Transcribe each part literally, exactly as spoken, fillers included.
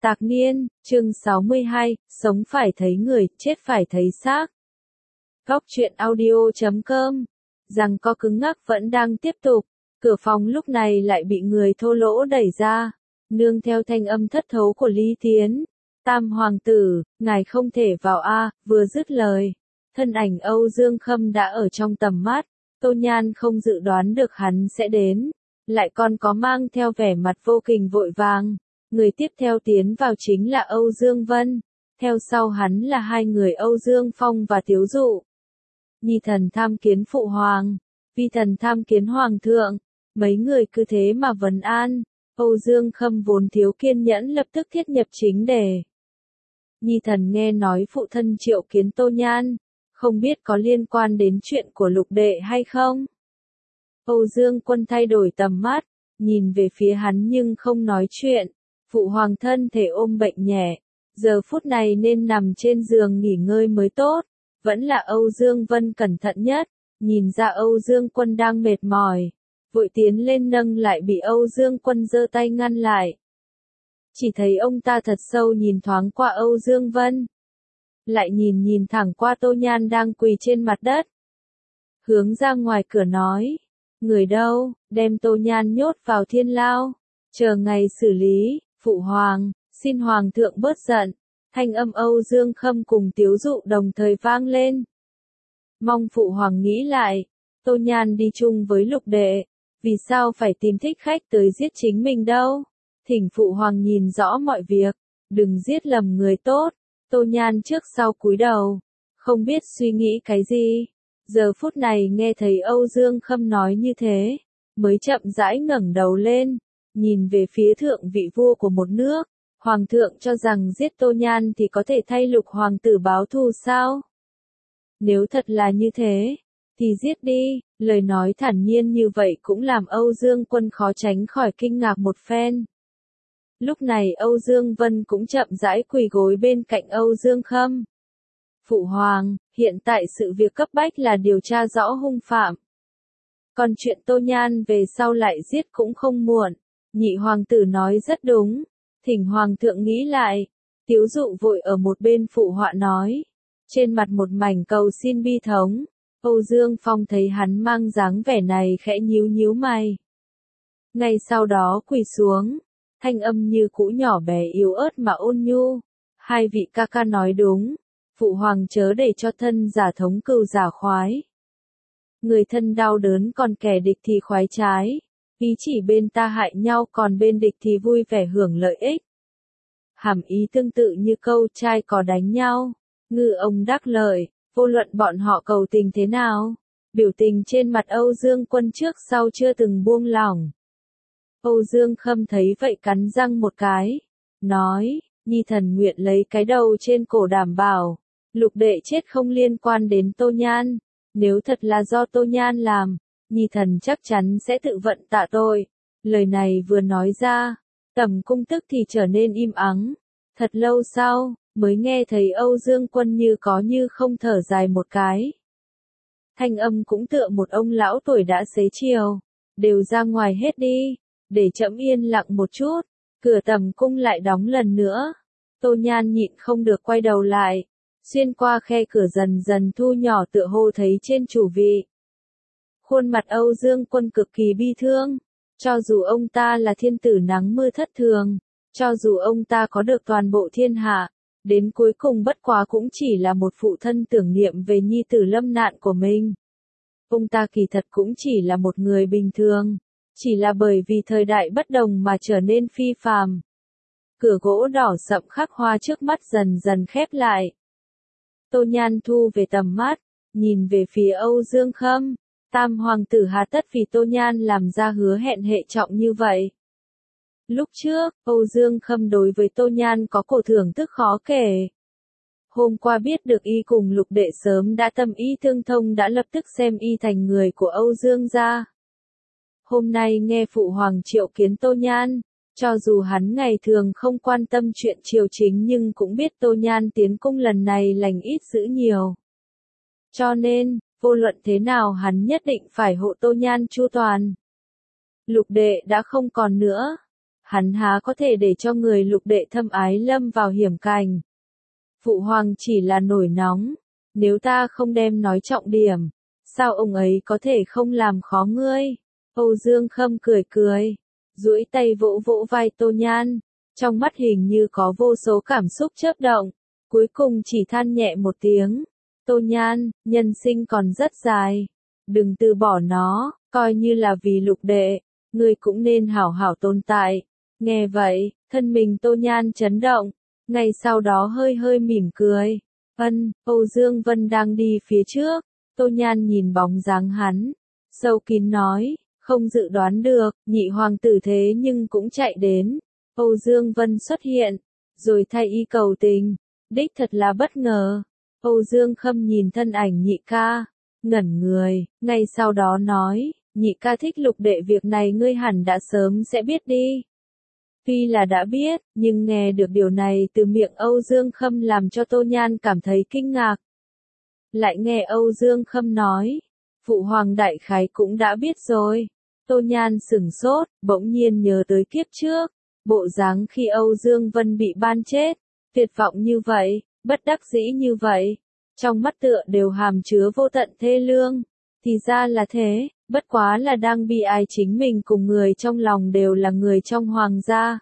Tạc Niên, chương sáu mươi hai, sống phải thấy người, chết phải thấy xác. Góc truyện audio chấm com. Rằng co cứng ngắc vẫn đang tiếp tục, cửa phòng lúc này lại bị người thô lỗ đẩy ra, nương theo thanh âm thất thố của Lý Tiến. Tam hoàng tử, ngài không thể vào a, vừa dứt lời. Thân ảnh Âu Dương Khâm đã ở trong tầm mắt, Tô Nhan không dự đoán được hắn sẽ đến, lại còn có mang theo vẻ mặt vô kình vội vàng. Người tiếp theo tiến vào chính là Âu Dương Vân, theo sau hắn là hai người Âu Dương Phong và Tiếu Dụ. Nhi thần tham kiến phụ hoàng, vi thần tham kiến hoàng thượng, mấy người cứ thế mà vấn an. Âu Dương Khâm vốn thiếu kiên nhẫn lập tức thiết nhập chính đề. Nhi thần nghe nói phụ thân triệu kiến Tô Nhan, không biết có liên quan đến chuyện của lục đệ hay không? Âu Dương Quân thay đổi tầm mắt, nhìn về phía hắn nhưng không nói chuyện. Phụ hoàng thân thể ôm bệnh nhẹ, giờ phút này nên nằm trên giường nghỉ ngơi mới tốt. Vẫn là Âu Dương Vân cẩn thận nhất, nhìn ra Âu Dương Quân đang mệt mỏi, vội tiến lên nâng lại bị Âu Dương Quân giơ tay ngăn lại. Chỉ thấy ông ta thật sâu nhìn thoáng qua Âu Dương Vân, lại nhìn nhìn thẳng qua Tô Nhan đang quỳ trên mặt đất. Hướng ra ngoài cửa nói, người đâu, đem Tô Nhan nhốt vào thiên lao, chờ ngày xử lý. Phụ hoàng, xin hoàng thượng bớt giận. Thanh âm Âu Dương Khâm cùng Tiếu Dụ đồng thời vang lên. Mong phụ hoàng nghĩ lại, Tô Nhan đi chung với lục đệ, vì sao phải tìm thích khách tới giết chính mình đâu? Thỉnh phụ hoàng nhìn rõ mọi việc, đừng giết lầm người tốt. Tô Nhan trước sau cúi đầu, không biết suy nghĩ cái gì. Giờ phút này nghe thấy Âu Dương Khâm nói như thế, mới chậm rãi ngẩng đầu lên. Nhìn về phía thượng vị vua của một nước, hoàng thượng cho rằng giết Tô Nhan thì có thể thay lục hoàng tử báo thù sao? Nếu thật là như thế, thì giết đi. Lời nói thản nhiên như vậy cũng làm Âu Dương Quân khó tránh khỏi kinh ngạc một phen. Lúc này Âu Dương Vân cũng chậm rãi quỳ gối bên cạnh Âu Dương Khâm. Phụ hoàng, hiện tại sự việc cấp bách là điều tra rõ hung phạm. Còn chuyện Tô Nhan về sau lại giết cũng không muộn. Nhị hoàng tử nói rất đúng, thỉnh hoàng thượng nghĩ lại. Tiếu Dụ vội ở một bên phụ họa nói, trên mặt một mảnh cầu xin bi thống. Âu Dương Phong thấy hắn mang dáng vẻ này khẽ nhíu nhíu mày. Ngay sau đó quỳ xuống, thanh âm như cũ nhỏ bé yếu ớt mà ôn nhu. Hai vị ca ca nói đúng, phụ hoàng chớ để cho thân giả thống cừu giả khoái. Người thân đau đớn còn kẻ địch thì khoái trái. Ý chỉ bên ta hại nhau còn bên địch thì vui vẻ hưởng lợi ích. Hàm ý tương tự như câu trai có đánh nhau, ngư ông đắc lợi, vô luận bọn họ cầu tình thế nào. Biểu tình trên mặt Âu Dương Quân trước sau chưa từng buông lỏng. Âu Dương Khâm thấy vậy cắn răng một cái, nói, Nhi thần nguyện lấy cái đầu trên cổ đảm bảo, lục đệ chết không liên quan đến Tô Nhan. Nếu thật là do Tô Nhan làm, Nhi thần chắc chắn sẽ tự vận tạ tội. Lời này vừa nói ra, tầm cung tức thì trở nên im ắng. Thật lâu sau, mới nghe thấy Âu Dương Quân như có như không thở dài một cái. Thanh âm cũng tựa một ông lão tuổi đã xế chiều. Đều ra ngoài hết đi, để trẫm yên lặng một chút. Cửa tầm cung lại đóng lần nữa. Tô Nhan nhịn không được quay đầu lại. Xuyên qua khe cửa dần dần thu nhỏ tựa hồ thấy trên chủ vị. Khuôn mặt Âu Dương Quân cực kỳ bi thương, cho dù ông ta là thiên tử nắng mưa thất thường, cho dù ông ta có được toàn bộ thiên hạ, đến cuối cùng bất quá cũng chỉ là một phụ thân tưởng niệm về nhi tử lâm nạn của mình. Ông ta kỳ thật cũng chỉ là một người bình thường, chỉ là bởi vì thời đại bất đồng mà trở nên phi phàm. Cửa gỗ đỏ sậm khắc hoa trước mắt dần dần khép lại. Tô Nhan thu về tầm mắt, nhìn về phía Âu Dương Khâm. Tam hoàng tử hà tất vì Tô Nhan làm ra hứa hẹn hệ trọng như vậy. Lúc trước, Âu Dương Khâm đối với Tô Nhan có cổ thưởng thức khó kể. Hôm qua biết được y cùng lục đệ sớm đã tâm ý tương thông đã lập tức xem y thành người của Âu Dương gia. Hôm nay nghe phụ hoàng triệu kiến Tô Nhan, cho dù hắn ngày thường không quan tâm chuyện triều chính nhưng cũng biết Tô Nhan tiến cung lần này lành ít dữ nhiều. Cho nên, vô luận thế nào hắn nhất định phải hộ Tô Nhan chu toàn. Lục đệ đã không còn nữa. hắn há có thể để cho người lục đệ thâm ái lâm vào hiểm cảnh. Phụ hoàng chỉ là nổi nóng, nếu ta không đem nói trọng điểm, sao ông ấy có thể không làm khó ngươi? Âu Dương Khâm cười cười, duỗi tay vỗ vỗ vai Tô Nhan, trong mắt hình như có vô số cảm xúc chớp động, cuối cùng chỉ than nhẹ một tiếng. Tô Nhan, nhân sinh còn rất dài, đừng từ bỏ nó, coi như là vì lục đệ, ngươi cũng nên hảo hảo tồn tại. Nghe vậy, thân mình Tô Nhan chấn động, ngay sau đó hơi hơi mỉm cười. Ân, Âu Dương Vân đang đi phía trước, Tô Nhan nhìn bóng dáng hắn, sâu kín nói, không dự đoán được, nhị hoàng tử thế nhưng cũng chạy đến. Âu Dương Vân xuất hiện, rồi thay y cầu tình, đích thật là bất ngờ. Âu Dương Khâm nhìn thân ảnh nhị ca, ngẩn người, ngay sau đó nói, nhị ca thích lục đệ việc này ngươi hẳn đã sớm sẽ biết đi. Tuy là đã biết, nhưng nghe được điều này từ miệng Âu Dương Khâm làm cho Tô Nhan cảm thấy kinh ngạc. Lại nghe Âu Dương Khâm nói, phụ hoàng đại khái cũng đã biết rồi. Tô Nhan sửng sốt, bỗng nhiên nhớ tới kiếp trước, bộ dáng khi Âu Dương Vân bị ban chết, tuyệt vọng như vậy, bất đắc dĩ như vậy, trong mắt tựa đều hàm chứa vô tận thê lương. Thì ra là thế, bất quá là đang bi ai chính mình cùng người trong lòng đều là người trong hoàng gia.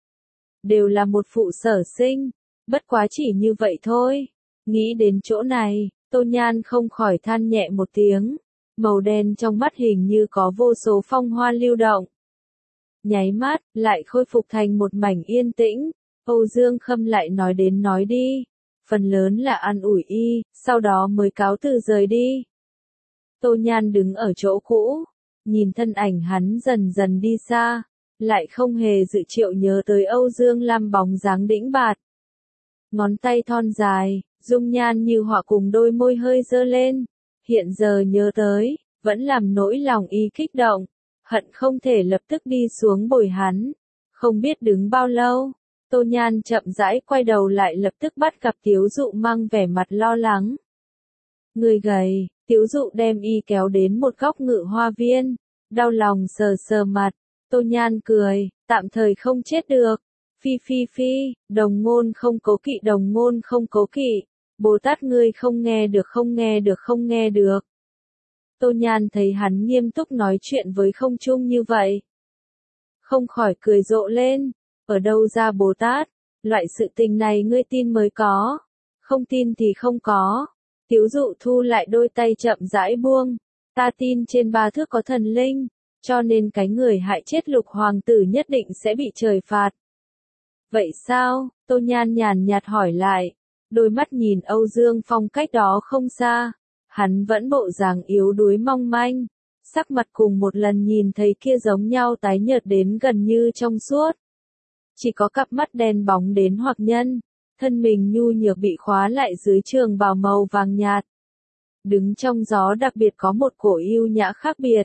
Đều là một phụ sở sinh, bất quá chỉ như vậy thôi. Nghĩ đến chỗ này, Tô Nhan không khỏi than nhẹ một tiếng, màu đen trong mắt hình như có vô số phong hoa lưu động. Nháy mắt, lại khôi phục thành một mảnh yên tĩnh, Âu Dương Khâm lại nói đến nói đi, phần lớn là an ủi y, sau đó mới cáo từ rời đi. Tô Nhan đứng ở chỗ cũ, nhìn thân ảnh hắn dần dần đi xa, lại không hề dự triệu nhớ tới Âu Dương Lam bóng dáng đĩnh bạt. Ngón tay thon dài, dung nhan như họa cùng đôi môi hơi dơ lên, hiện giờ nhớ tới, vẫn làm nỗi lòng y kích động, hận không thể lập tức đi xuống bồi hắn. Không biết đứng bao lâu, Tô Nhan chậm rãi quay đầu lại lập tức bắt gặp Tiếu Dụ mang vẻ mặt lo lắng. Người gầy, Tiếu Dụ đem y kéo đến một góc ngự hoa viên, đau lòng sờ sờ mặt, Tô Nhan cười, tạm thời không chết được. Phi phi phi, đồng ngôn không cố kỵ đồng ngôn không cố kỵ, Bồ Tát ngươi không nghe được không nghe được không nghe được. Tô Nhan thấy hắn nghiêm túc nói chuyện với không trung như vậy, không khỏi cười rộ lên, ở đâu ra Bồ Tát, loại sự tình này ngươi tin mới có, không tin thì không có. Tiếu Dụ thu lại đôi tay chậm rãi buông, ta tin trên ba thước có thần linh, cho nên cái người hại chết lục hoàng tử nhất định sẽ bị trời phạt. Vậy sao? Tô Nhan nhàn nhạt hỏi lại, đôi mắt nhìn Âu Dương Phong cách đó không xa, hắn vẫn bộ dáng yếu đuối mong manh, sắc mặt cùng một lần nhìn thấy kia giống nhau tái nhợt đến gần như trong suốt. Chỉ có cặp mắt đen bóng đến hoặc nhân, thân mình nhu nhược bị khóa lại dưới trường bào màu vàng nhạt. Đứng trong gió đặc biệt có một cổ yêu nhã khác biệt.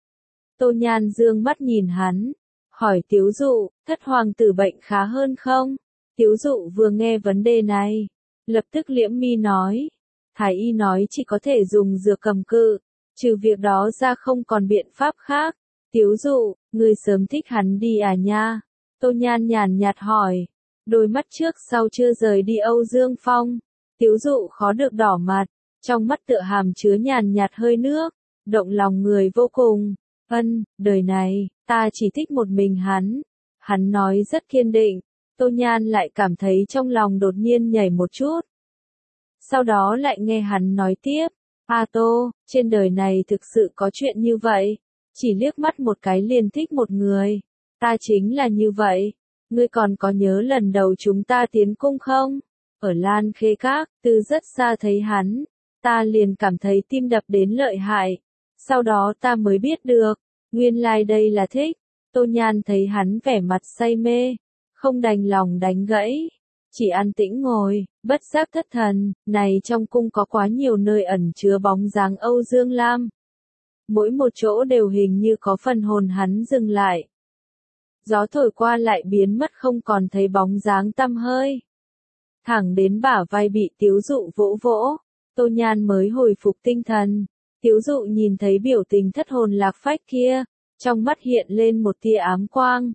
Tô Nhan dương mắt nhìn hắn, hỏi Tiếu Dụ, thất hoàng tử bệnh khá hơn không? Tiếu Dụ vừa nghe vấn đề này, lập tức liễm mi nói, thái y nói chỉ có thể dùng dược cầm cự, trừ việc đó ra không còn biện pháp khác. Tiếu Dụ, người sớm thích hắn đi à nha? Tô Nhan nhàn nhạt hỏi, đôi mắt trước sau chưa rời đi Âu Dương Phong. Tiếu Dụ khó được đỏ mặt, trong mắt tựa hàm chứa nhàn nhạt hơi nước, động lòng người vô cùng. Ân, đời này, ta chỉ thích một mình hắn. Hắn nói rất kiên định, Tô Nhan lại cảm thấy trong lòng đột nhiên nhảy một chút. Sau đó lại nghe hắn nói tiếp, A Tô, trên đời này thực sự có chuyện như vậy, chỉ liếc mắt một cái liền thích một người. Ta chính là như vậy, ngươi còn có nhớ lần đầu chúng ta tiến cung không? Ở Lan Khê Các, từ rất xa thấy hắn, ta liền cảm thấy tim đập đến lợi hại. Sau đó ta mới biết được, nguyên lai like đây là thích. Tô Nhan thấy hắn vẻ mặt say mê, không đành lòng đánh gãy, chỉ an tĩnh ngồi, bất giác thất thần. Này trong cung có quá nhiều nơi ẩn chứa bóng dáng Âu Dương Lam. Mỗi một chỗ đều hình như có phần hồn hắn dừng lại. Gió thổi qua lại biến mất không còn thấy bóng dáng tăm hơi. Thẳng đến bả vai bị Tiếu Dụ vỗ vỗ, Tô Nhan mới hồi phục tinh thần. Tiếu Dụ nhìn thấy biểu tình thất hồn lạc phách kia, trong mắt hiện lên một tia ám quang,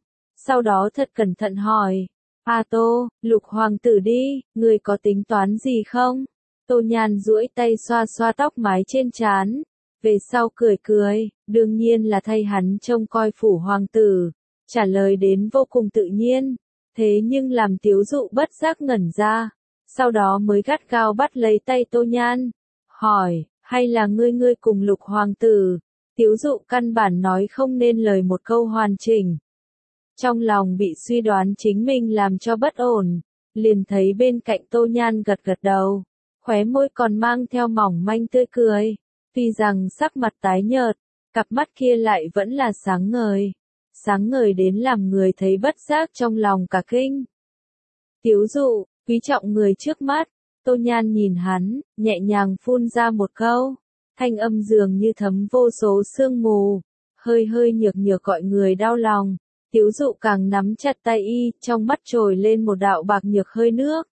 sau đó thật cẩn thận hỏi, A Tô, Lục hoàng tử đi, người có tính toán gì không? Tô Nhan duỗi tay xoa xoa tóc mái trên trán, về sau cười cười, đương nhiên là thay hắn trông coi phủ hoàng tử, trả lời đến vô cùng tự nhiên, thế nhưng làm Tiếu Dụ bất giác ngẩn ra, sau đó mới gắt gao bắt lấy tay Tô Nhan, hỏi, hay là ngươi ngươi cùng Lục hoàng tử? Tiếu Dụ căn bản nói không nên lời một câu hoàn chỉnh. Trong lòng bị suy đoán chính mình làm cho bất ổn, liền thấy bên cạnh Tô Nhan gật gật đầu, khóe môi còn mang theo mỏng manh tươi cười, tuy rằng sắc mặt tái nhợt, cặp mắt kia lại vẫn là sáng ngời, sáng ngời đến làm người thấy bất giác trong lòng cả kinh. Tiếu Dụ, quý trọng người trước mắt, Tô Nhan nhìn hắn, nhẹ nhàng phun ra một câu, thanh âm dường như thấm vô số sương mù, hơi hơi nhược nhược gọi người đau lòng. Tiếu Dụ càng nắm chặt tay y, trong mắt trồi lên một đạo bạc nhược hơi nước.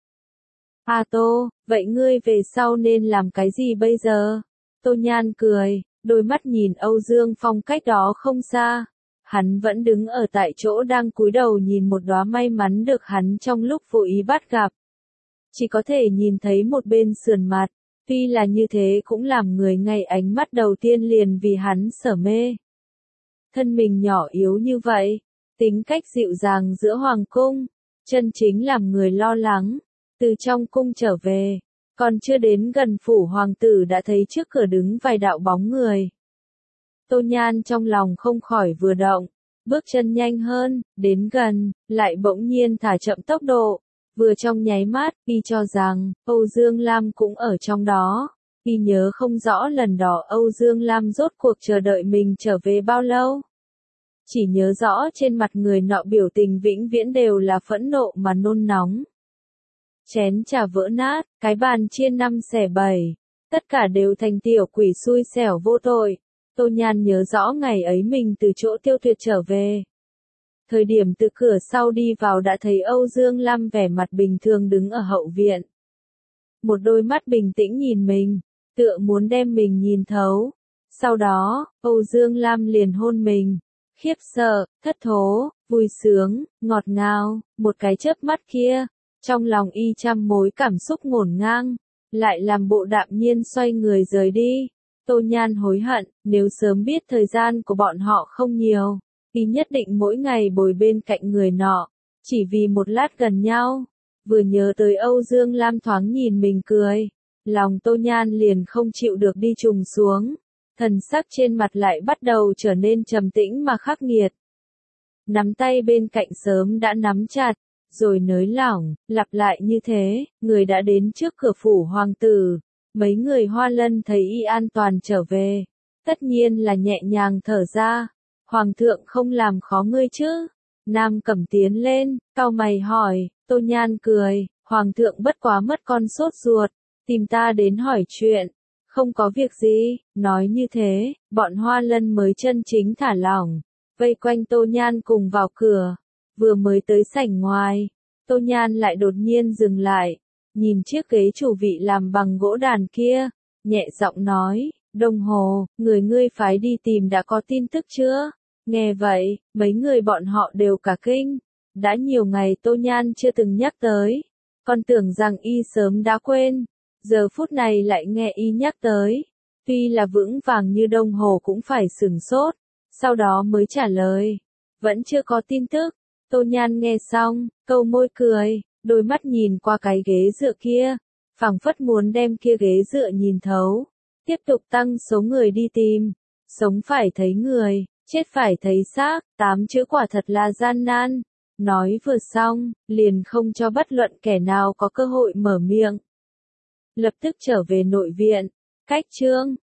A Tô, vậy ngươi về sau nên làm cái gì bây giờ? Tô Nhan cười, đôi mắt nhìn Âu Dương Phong cách đó không xa. Hắn vẫn đứng ở tại chỗ đang cúi đầu nhìn một đóa may mắn được hắn trong lúc vô ý bắt gặp. Chỉ có thể nhìn thấy một bên sườn mặt, tuy là như thế cũng làm người ngay ánh mắt đầu tiên liền vì hắn sở mê. Thân mình nhỏ yếu như vậy, tính cách dịu dàng giữa hoàng cung, chân chính làm người lo lắng, từ trong cung trở về, còn chưa đến gần phủ hoàng tử đã thấy trước cửa đứng vài đạo bóng người. Tô Nhan trong lòng không khỏi vừa động, bước chân nhanh hơn, đến gần, lại bỗng nhiên thả chậm tốc độ, vừa trong nháy mắt, y cho rằng, Âu Dương Lam cũng ở trong đó, y nhớ không rõ lần đó Âu Dương Lam rốt cuộc chờ đợi mình trở về bao lâu. Chỉ nhớ rõ trên mặt người nọ biểu tình vĩnh viễn đều là phẫn nộ mà nôn nóng. Chén trà vỡ nát, cái bàn chia năm xẻ bảy, tất cả đều thành tiểu quỷ xui xẻo vô tội. Tô Nhan nhớ rõ ngày ấy mình từ chỗ Tiêu Tuyệt trở về. Thời điểm từ cửa sau đi vào đã thấy Âu Dương Lam vẻ mặt bình thường đứng ở hậu viện. Một đôi mắt bình tĩnh nhìn mình, tựa muốn đem mình nhìn thấu. Sau đó, Âu Dương Lam liền hôn mình. Khiếp sợ, thất thố, vui sướng, ngọt ngào, một cái chớp mắt kia, trong lòng y trăm mối cảm xúc ngổn ngang, lại làm bộ đạm nhiên xoay người rời đi. Tô Nhan hối hận, nếu sớm biết thời gian của bọn họ không nhiều, y nhất định mỗi ngày bồi bên cạnh người nọ, chỉ vì một lát gần nhau. Vừa nhớ tới Âu Dương Lam thoáng nhìn mình cười, lòng Tô Nhan liền không chịu được đi trùng xuống. Thần sắc trên mặt lại bắt đầu trở nên trầm tĩnh mà khắc nghiệt. Nắm tay bên cạnh sớm đã nắm chặt, rồi nới lỏng, lặp lại như thế, người đã đến trước cửa phủ hoàng tử. Mấy người Hoa Lân thấy y an toàn trở về, tất nhiên là nhẹ nhàng thở ra. Hoàng thượng không làm khó ngươi chứ? Nam Cẩm tiến lên, cau mày hỏi. Tô Nhan cười, Hoàng thượng bất quá mất con sốt ruột, tìm ta đến hỏi chuyện. Không có việc gì, nói như thế, bọn Hoa Lân mới chân chính thả lỏng, vây quanh Tô Nhan cùng vào cửa. Vừa mới tới sảnh ngoài, Tô Nhan lại đột nhiên dừng lại, nhìn chiếc ghế chủ vị làm bằng gỗ đàn kia, nhẹ giọng nói, Đồng Hồ, người ngươi phái đi tìm đã có tin tức chưa? Nghe vậy, mấy người bọn họ đều cả kinh, đã nhiều ngày Tô Nhan chưa từng nhắc tới, còn tưởng rằng y sớm đã quên. Giờ phút này lại nghe y nhắc tới, tuy là vững vàng như Đồng Hồ cũng phải sửng sốt, sau đó mới trả lời, vẫn chưa có tin tức. Tô Nhan nghe xong, câu môi cười, đôi mắt nhìn qua cái ghế dựa kia, phảng phất muốn đem kia ghế dựa nhìn thấu, tiếp tục tăng số người đi tìm, sống phải thấy người, chết phải thấy xác, tám chữ quả thật là gian nan. Nói vừa xong, liền không cho bất luận kẻ nào có cơ hội mở miệng. Lập tức trở về nội viện, cách chương